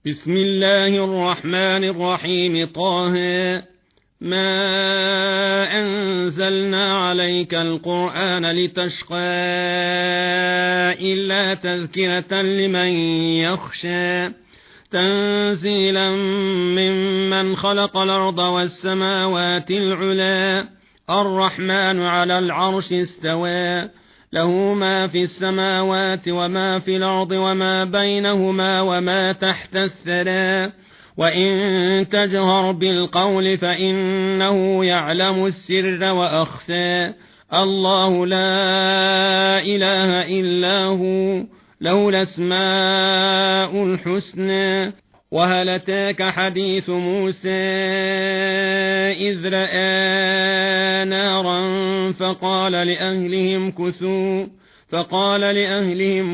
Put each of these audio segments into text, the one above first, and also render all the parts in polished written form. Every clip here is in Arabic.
بسم الله الرحمن الرحيم. طه ما أنزلنا عليك القرآن لتشقى إلا تذكرة لمن يخشى تنزيلا ممن خلق الأرض والسماوات العلى الرحمن على العرش استوى له ما في السماوات وما في الأرض وما بينهما وما تحت الثرى وإن تجهر بالقول فإنه يعلم السر وأخفى الله لا إله إلا هو له الأسماء الحسنى. وهل أتاك حديث موسى إذ رأى نارا فقال لأهلهم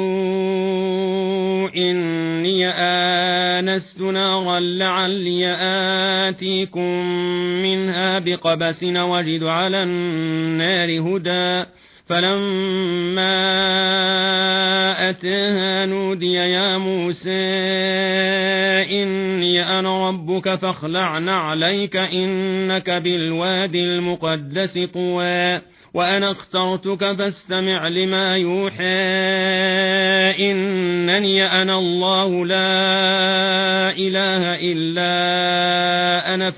كثوا إني آنست نارا لعلي آتيكم منها بقبس وجد على النار هدى فلما أتاها نودي يا موسى إني أنا ربك فاخلع نعليك إنك بالوادي المقدس طوى وأنا اخترتك فاستمع لما يوحى إنني أنا الله لا إله إلا أنا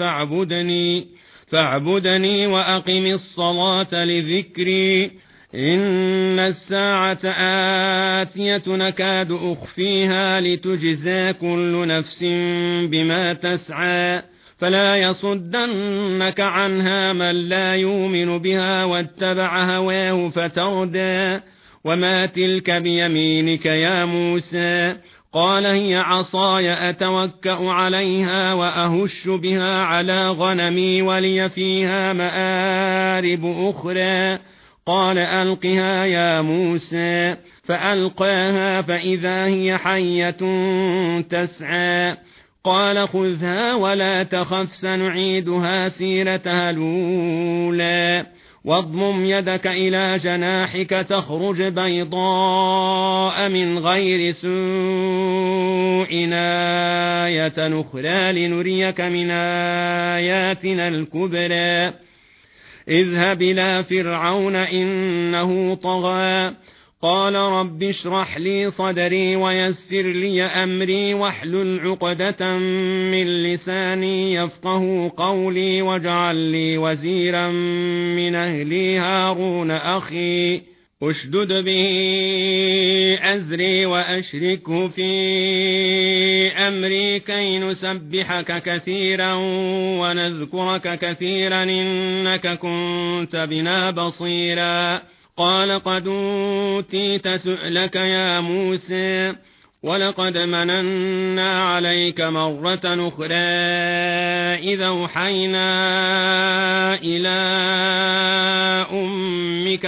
فاعبدني وأقم الصلاة لذكري إن الساعة آتية نكاد أخفيها لتجزى كل نفس بما تسعى فلا يصدنك عنها من لا يؤمن بها واتبع هواه فتردى وما تلك بيمينك يا موسى قال هي عصاي أتوكأ عليها وأهش بها على غنمي ولي فيها مآرب أخرى قال ألقها يا موسى فألقاها فإذا هي حية تسعى قال خذها ولا تخف سنعيدها سيرتها الأولى واضمم يدك إلى جناحك تخرج بيضاء من غير سوء آية أخرى لنريك من آياتنا الكبرى اذهب إلى فرعون إنه طغى قال رب اشرح لي صدري ويسر لي أمري واحلل عقدة من لساني يفقه قولي واجعل لي وزيرا من أهلي هارون أخي اشدد به أزري وأشركه في أمري كي نسبحك كثيرا ونذكرك كثيرا إنك كنت بنا بصيرا قال قد أوتيت سؤلك يا موسى ولقد مننا عليك مرة أخرى إذا أوحينا إلى أمك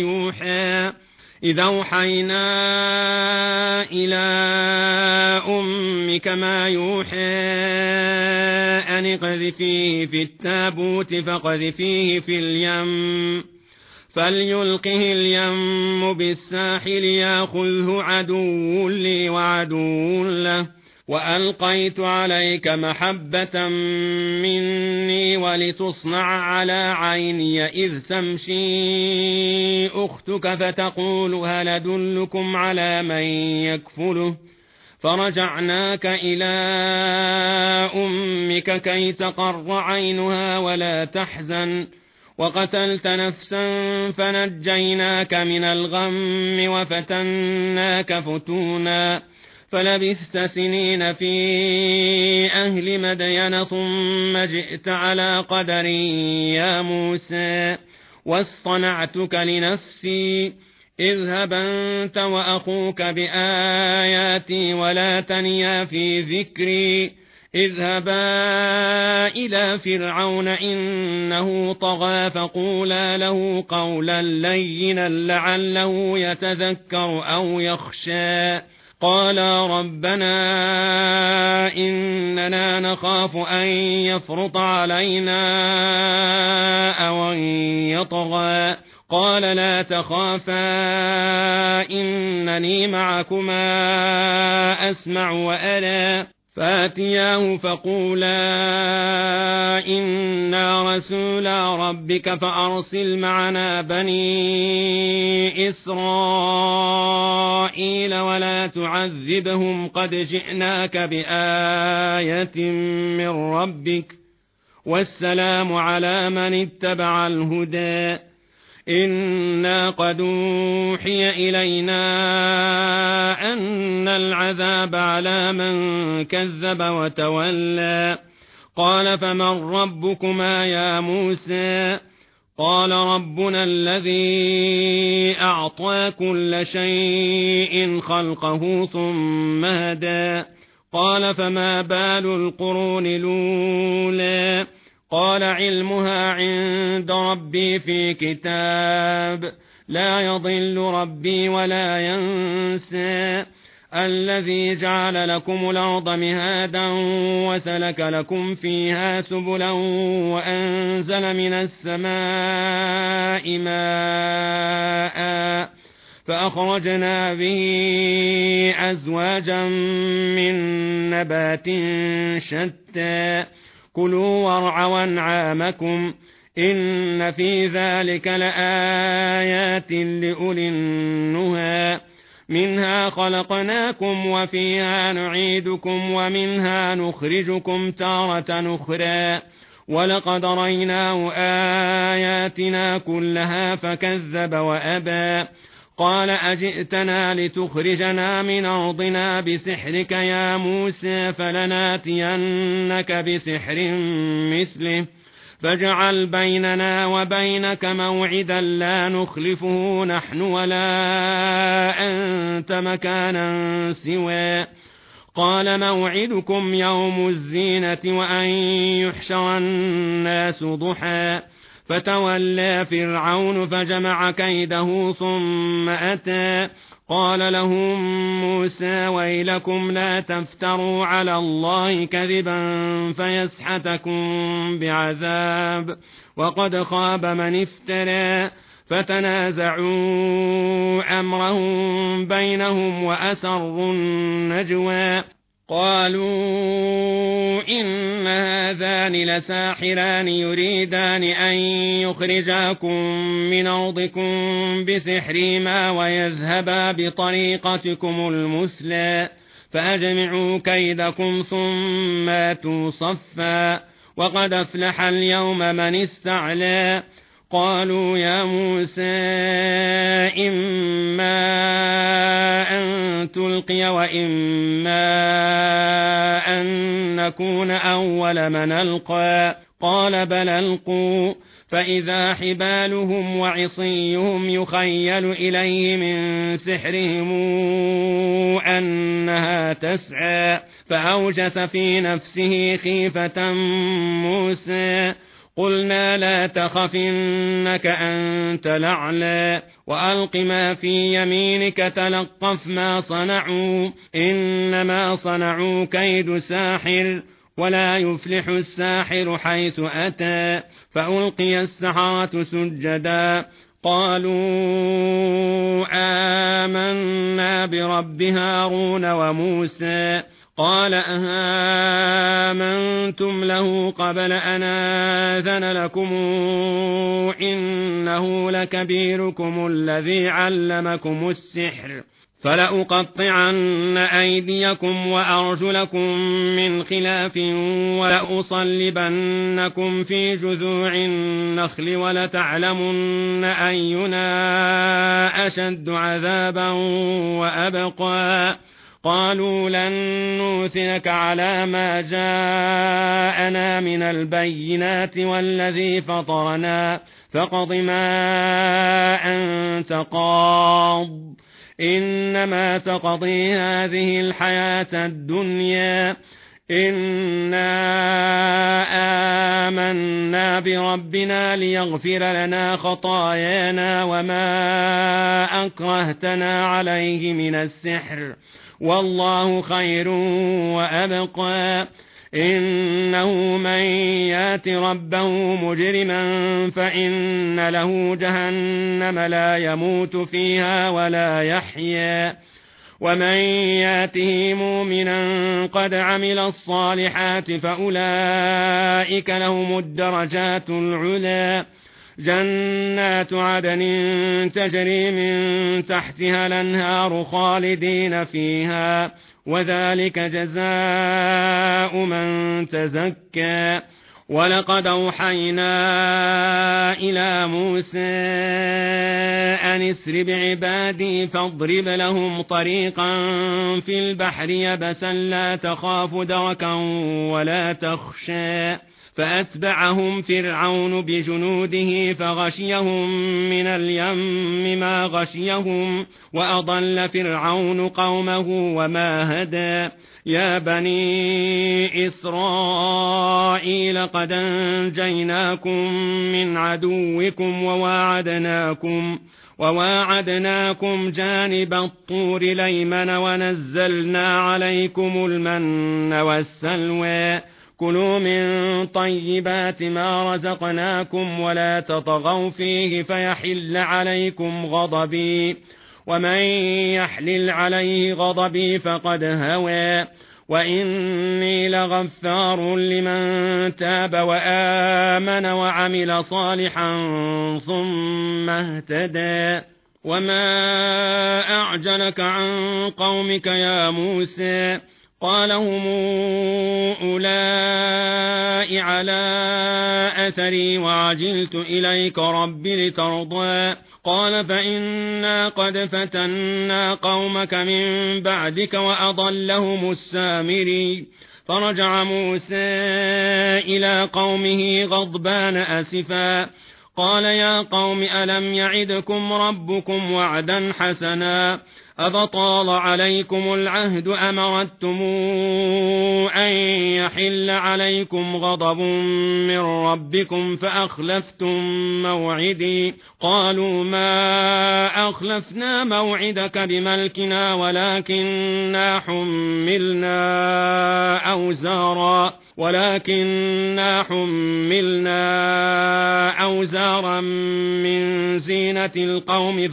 ما يوحى أن اقذفيه في التابوت فاقذفيه في اليم فليلقه اليم بالساحل ياخذه عدو لي وعدو له وألقيت عليك محبة مني ولتصنع على عيني إذ تمشي أختك فتقول هل أدلكم على من يكفله فرجعناك إلى أمك كي تقر عينها ولا تحزن وقتلت نفسا فنجيناك من الغم وفتناك فتونا فلبثت سنين في أهل مدين ثم جئت على قدر يا موسى واصطنعتك لنفسي اذهب أنت وأخوك بآياتي ولا تنيا في ذكري اذهبا إلى فرعون إنه طغى فقولا له قولا لينا لعله يتذكر أو يخشى قالا ربنا إننا نخاف أن يفرط علينا أو أن يطغى قال لا تخافا إنني معكما أسمع وأرى فاتياه فقولا إنا رسولا ربك فأرسل معنا بني إسرائيل ولا تعذبهم قد جئناك بآية من ربك والسلام على من اتبع الهدى إنا قد أوحي إلينا أن العذاب على من كذب وتولى قال فمن ربكما يا موسى قال ربنا الذي أعطى كل شيء خلقه ثم هدى قال فما بال القرون الأولى قال علمها عند ربي في كتاب لا يضل ربي ولا ينسى الذي جعل لكم الأرض مهادا وسلك لكم فيها سبلا وأنزل من السماء ماء فأخرجنا به أزواجا من نبات شتى كلوا وارعوا أنعامكم إن في ذلك لآيات لأولي النهى منها خلقناكم وفيها نعيدكم ومنها نخرجكم تارة أخرى ولقد ريناه آياتنا كلها فكذب وأبى قال أجئتنا لتخرجنا من أرضنا بسحرك يا موسى فلناتينك بسحر مثله فاجعل بيننا وبينك موعدا لا نخلفه نحن ولا أنت مكانا سوى قال موعدكم يوم الزينة وأن يحشر الناس ضحى فتولى فرعون فجمع كيده ثم أتى قال لهم موسى ويلكم لا تفتروا على الله كذبا فيسحتكم بعذاب وقد خاب من افترى فتنازعوا أمرهم بينهم وأسروا النجوى قالوا إن هذان لساحران يريدان أن يخرجاكم من أرضكم بسحرهما ويذهبا بطريقتكم المثلى فأجمعوا كيدكم ثم أتوا صفا وقد أفلح اليوم من استعلى قالوا يا موسى إما أن تلقي وإما أن نكون أول من ألقى قال بل ألقوا فإذا حبالهم وعصيهم يخيل إليه من سحرهم أنها تسعى فأوجس في نفسه خيفة موسى قلنا لا تخف إنك أنت الأعلى وألق ما في يمينك تلقف ما صنعوا إنما صنعوا كيد ساحر ولا يفلح الساحر حيث أتى فألقي السحرة سجدا قالوا آمنا برب هارون وموسى قال أهامنتم له قبل أن آذن لكم إنه لكبيركم الذي علمكم السحر فلأقطعن أيديكم وأرجلكم من خلاف ولأصلبنكم في جذوع النخل ولتعلمن أينا أشد عذابا وأبقى قالوا لن نوثرك على ما جاءنا من البينات والذي فطرنا فاقض ما أنت قاض إنما تقضي هذه الحياة الدنيا إنا آمنا بربنا ليغفر لنا خطايانا وما أكرهتنا عليه من السحر والله خير وأبقى إنه من يات ربه مجرما فإن له جهنم لا يموت فيها ولا يحيا ومن ياته مؤمنا قد عمل الصالحات فأولئك لهم الدرجات العلى جنات عدن تجري من تحتها الأنهار خالدين فيها وذلك جزاء من تزكى ولقد أوحينا إلى موسى أن اسر بعبادي فاضرب لهم طريقا في البحر يبسا لا تخاف دركا ولا تخشى فأتبعهم فرعون بجنوده فغشيهم من اليم ما غشيهم وأضل فرعون قومه وما هدى يا بني إسرائيل قد أنجيناكم من عدوكم وواعدناكم جانب الطور الأيمن ونزلنا عليكم المن والسلوى كلوا من طيبات ما رزقناكم ولا تطغوا فيه فيحل عليكم غضبي ومن يحلل عليه غضبي فقد هوى وإني لغفار لمن تاب وآمن وعمل صالحا ثم اهتدى وما أعجلك عن قومك يا موسى قال هم أولئك على أثري وعجلت إليك رب لترضى قال فإنا قد فتنا قومك من بعدك وأضلهم السامري فرجع موسى إلى قومه غضبان أسفا قال يا قوم ألم يعدكم ربكم وعدا حسنا أفطال عليكم العهد أم أردتم أن يحل عليكم غضب من ربكم فأخلفتم موعدي قالوا ما أخلفنا موعدك بملكنا ولكننا حملنا أوزارا من زينة القوم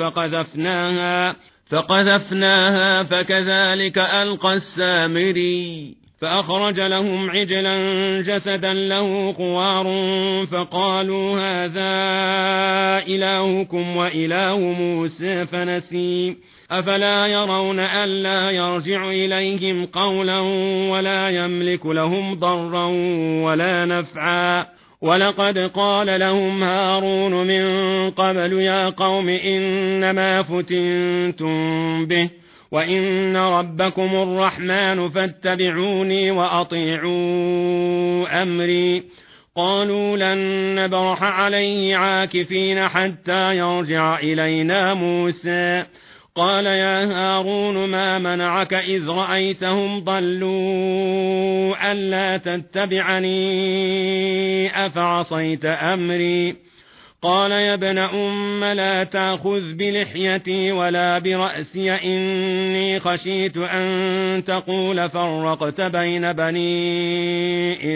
فقذفناها فكذلك ألقى السامري فأخرج لهم عجلا جسدا له خوار فقالوا هذا إلهكم وإله موسى فنسي أفلا يرون ألا يرجع إليهم قولا ولا يملك لهم ضرا ولا نفعا ولقد قال لهم هارون من قبل يا قوم إنما فتنتم به وإن ربكم الرحمن فاتبعوني وأطيعوا أمري قالوا لن نبرح عليه عاكفين حتى يرجع إلينا موسى قال يا هارون ما منعك إذ رأيتهم ضلوا ألا تتبعني أفعصيت أمري قال يا ابن أم لا تأخذ بلحيتي ولا برأسي إني خشيت أن تقول فرقت بين بني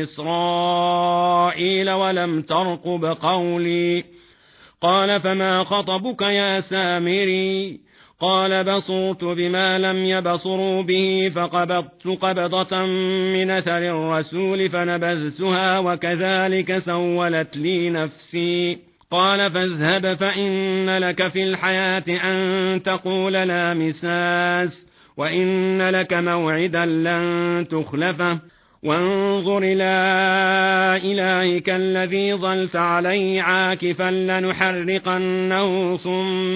إسرائيل ولم ترقب قولي قال فما خطبك يا سامري قال بصرت بما لم يبصروا به فقبضت قبضة من أثر الرسول فنبذتها وكذلك سولت لي نفسي قال فاذهب فإن لك في الحياة أن تقول لا مساس وإن لك موعدا لن تخلفه وانظر إلى إلهك الذي ظلت عليه عاكفا لنحرقنه ثم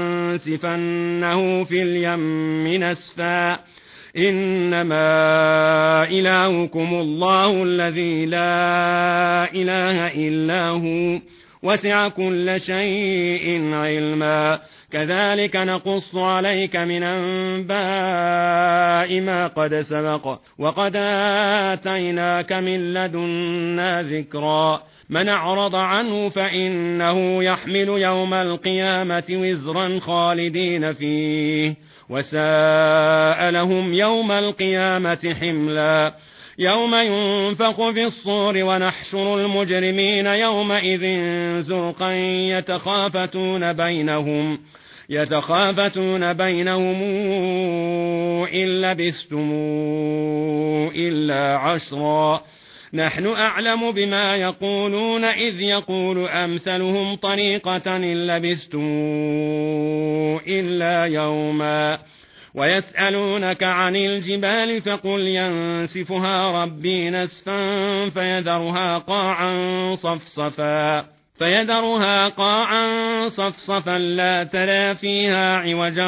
لننسفنه في اليم نسفا إنما إلهكم الله الذي لا إله إلا هو وسع كل شيء علما كذلك نقص عليك من أنباء ما قد سبق وقد آتيناك من لدنا ذكرا من أعرض عنه فإنه يحمل يوم القيامة وزرا خالدين فيه وساء لهم يوم القيامة حملا يوم ينفخ في الصور ونحشر المجرمين يومئذ زرقا يتخافتون بينهم إن لبثتم إلا عشرا نحن أعلم بما يقولون إذ يقول أمثلهم طريقة إن لبثتم إلا يوما ويسألونك عن الجبال فقل ينسفها ربي نسفا فيذرها قاعا صفصفا لا ترى فيها عوجا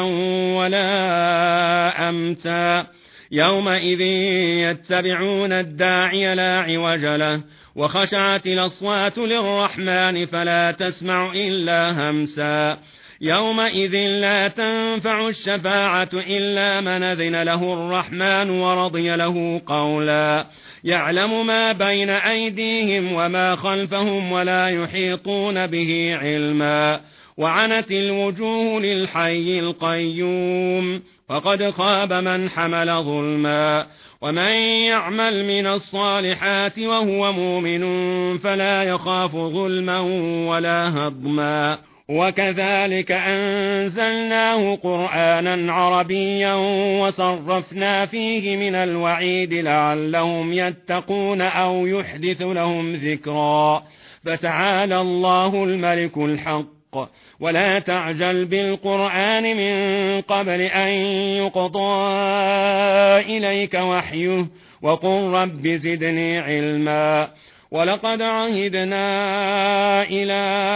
ولا أمتا يومئذ يتبعون الداعي لا عوج له وخشعت الأصوات للرحمن فلا تسمع إلا همسا يومئذ لا تنفع الشفاعة إلا من أذن له الرحمن ورضي له قولا يعلم ما بين أيديهم وما خلفهم ولا يحيطون به علما وعنت الوجوه للحي القيوم وقد خاب من حمل ظلما ومن يعمل من الصالحات وهو مؤمن فلا يخاف ظلما ولا هضما وكذلك أنزلناه قرآنا عربيا وصرفنا فيه من الوعيد لعلهم يتقون أو يحدث لهم ذكرا فتعالى الله الملك الحق ولا تعجل بالقرآن من قبل أن يقضى إليك وحيه وقل رب زدني علما ولقد عهدنا إلى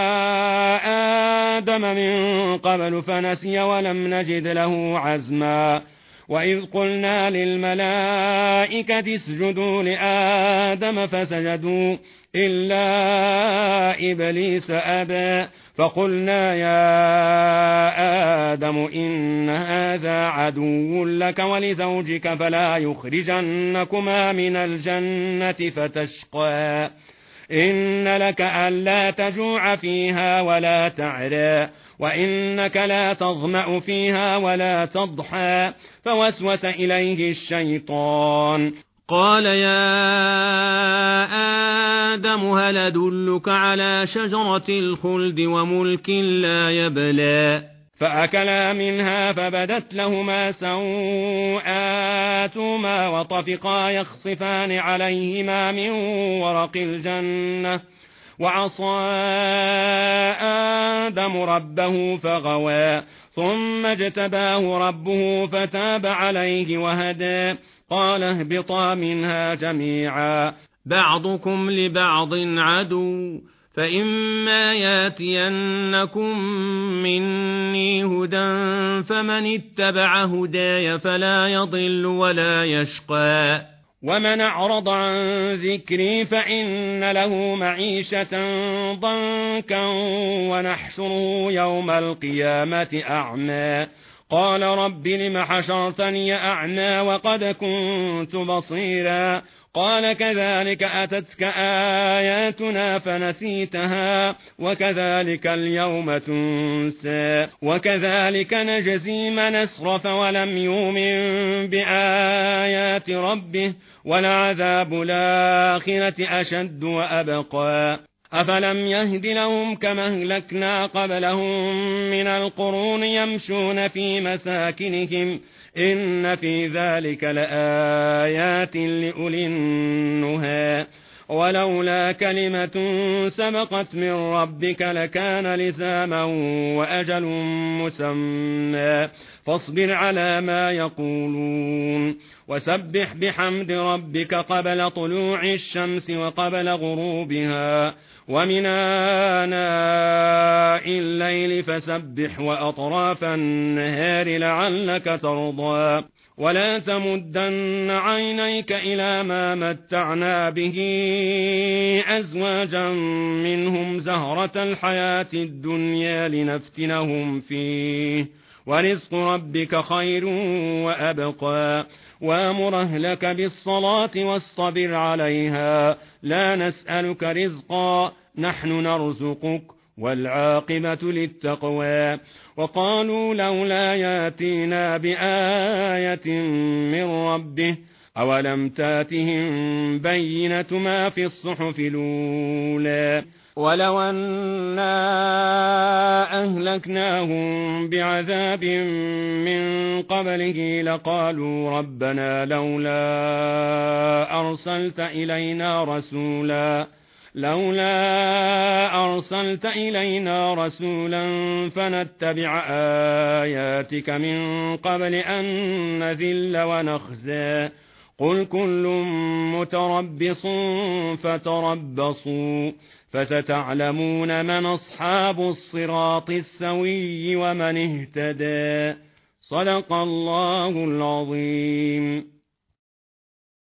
آدم من قبل فنسي ولم نجد له عزما وإذ قلنا للملائكة اسجدوا لآدم فسجدوا إلا إبليس أبى فقلنا يا آدم إن هذا عدو لك ولزوجك فلا يخرجنكما من الجنة فتشقى إن لك ألا تجوع فيها ولا تعرى وإنك لا تظمأ فيها ولا تضحى فوسوس إليه الشيطان قال يا آدم هل أدلك على شجرة الخلد وملك لا يبلى فأكلا منها فبدت لهما سوآتهما وطفقا يخصفان عليهما من ورق الجنة وعصى آدم ربه فغوى ثم اجتباه ربه فتاب عليه وهدى قال اهبطا منها جميعا بعضكم لبعض عدو فإما ياتينكم مني هدى فمن اتبع هداي فلا يضل ولا يشقى ومن أعرض عن ذكري فإن له معيشة ضنكا ونحشره يوم القيامة أعمى قال رب لم حشرتني أعمى وقد كنت بصيرا قال كذلك أتتك آياتنا فنسيتها وكذلك اليوم تنسى وكذلك نجزي من أسرف ولم يؤمن بآيات ربه ولعذاب الآخرة أشد وأبقى أفلم يهد لهم كما أهلكنا قبلهم من القرون يمشون في مساكنهم إن في ذلك لآيات لأولي النهى ولولا كلمة سبقت من ربك لكان لزاما وأجل مسمى فاصبر على ما يقولون وسبح بحمد ربك قبل طلوع الشمس وقبل غروبها ومن آناء الليل فسبح وأطراف النهار لعلك ترضى ولا تمدن عينيك إلى ما متعنا به أزواجا منهم زهرة الحياة الدنيا لنفتنهم فيه ورزق ربك خير وأبقى وامر أهلك بالصلاة واصطبر عليها لا نسألك رزقا نحن نرزقك والعاقبة للتقوى وقالوا لولا ياتينا بآية من ربه أولم تاتهم بينة ما في الصحف الأولى ولو أنا أهلكناهم بعذاب من قبله لقالوا ربنا لولا أرسلت إلينا رسولا فنتبع آياتك من قبل أن نذل ونخزى قل كل متربص فتربصوا فستعلمون من أصحاب الصراط السوي ومن اهتدى. صدق الله العظيم.